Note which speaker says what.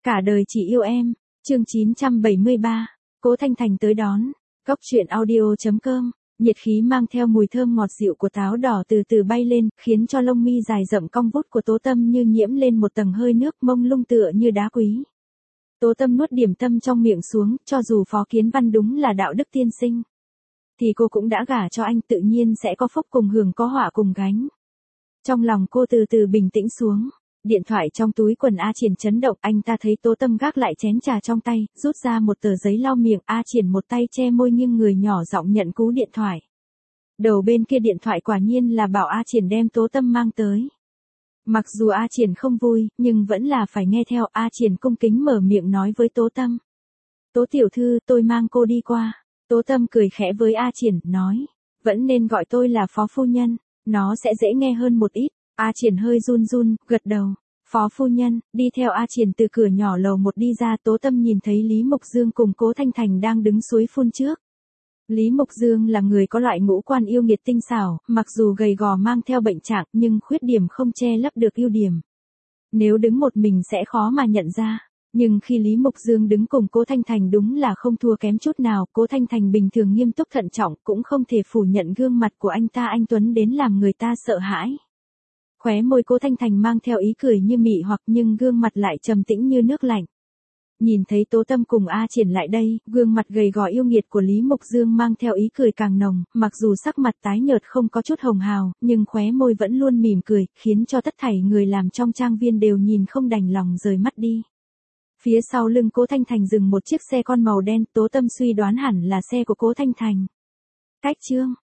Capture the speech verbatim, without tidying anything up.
Speaker 1: Cả đời chỉ yêu em, chương chín trăm bảy mươi ba, Cố Thanh Thành tới đón, Cốc truyện audio chấm com, nhiệt khí mang theo mùi thơm ngọt dịu của táo đỏ từ từ bay lên, khiến cho lông mi dài rậm cong vút của Tố Tâm như nhiễm lên một tầng hơi nước mông lung tựa như đá quý. Tố Tâm nuốt điểm tâm trong miệng xuống, cho dù Phó Kiến Văn đúng là đạo đức tiên sinh, thì cô cũng đã gả cho anh, tự nhiên sẽ có phúc cùng hưởng có họa cùng gánh. Trong lòng cô từ từ bình tĩnh xuống. Điện thoại trong túi quần A Triển chấn động, anh ta thấy Tố Tâm gác lại chén trà trong tay, rút ra một tờ giấy lau miệng, A Triển một tay che môi nhưng người nhỏ giọng nhận cú điện thoại. Đầu bên kia điện thoại quả nhiên là bảo A Triển đem Tố Tâm mang tới. Mặc dù A Triển không vui, nhưng vẫn là phải nghe theo. A Triển cung kính mở miệng nói với Tố Tâm. Tố tiểu thư, tôi mang cô đi qua. Tố Tâm cười khẽ với A Triển, nói, vẫn nên gọi tôi là Phó Phu Nhân, nó sẽ dễ nghe hơn một ít. A Triển hơi run run, gật đầu. Phó Phu Nhân, đi theo A Triển từ cửa nhỏ lầu một đi ra. Tố Tâm nhìn thấy Lý Mục Dương cùng Cố Thanh Thành đang đứng suối phun trước. Lý Mục Dương là người có loại ngũ quan yêu nghiệt tinh xảo, mặc dù gầy gò mang theo bệnh trạng, nhưng khuyết điểm không che lấp được ưu điểm. Nếu đứng một mình sẽ khó mà nhận ra. Nhưng khi Lý Mục Dương đứng cùng Cố Thanh Thành đúng là không thua kém chút nào. Cố Thanh Thành bình thường nghiêm túc thận trọng, cũng không thể phủ nhận gương mặt của anh ta anh tuấn đến làm người ta sợ hãi. Khóe môi Cố Thanh Thành mang theo ý cười như mị hoặc, nhưng gương mặt lại trầm tĩnh như nước lạnh. Nhìn thấy Tố Tâm cùng A Triển lại đây, gương mặt gầy gò yêu nghiệt của Lý Mục Dương mang theo ý cười càng nồng, mặc dù sắc mặt tái nhợt không có chút hồng hào, nhưng khóe môi vẫn luôn mỉm cười, khiến cho tất thảy người làm trong trang viên đều nhìn không đành lòng rời mắt đi. Phía sau lưng Cố Thanh Thành dừng một chiếc xe con màu đen, Tố Tâm suy đoán hẳn là xe của Cố Thanh Thành. Cách chương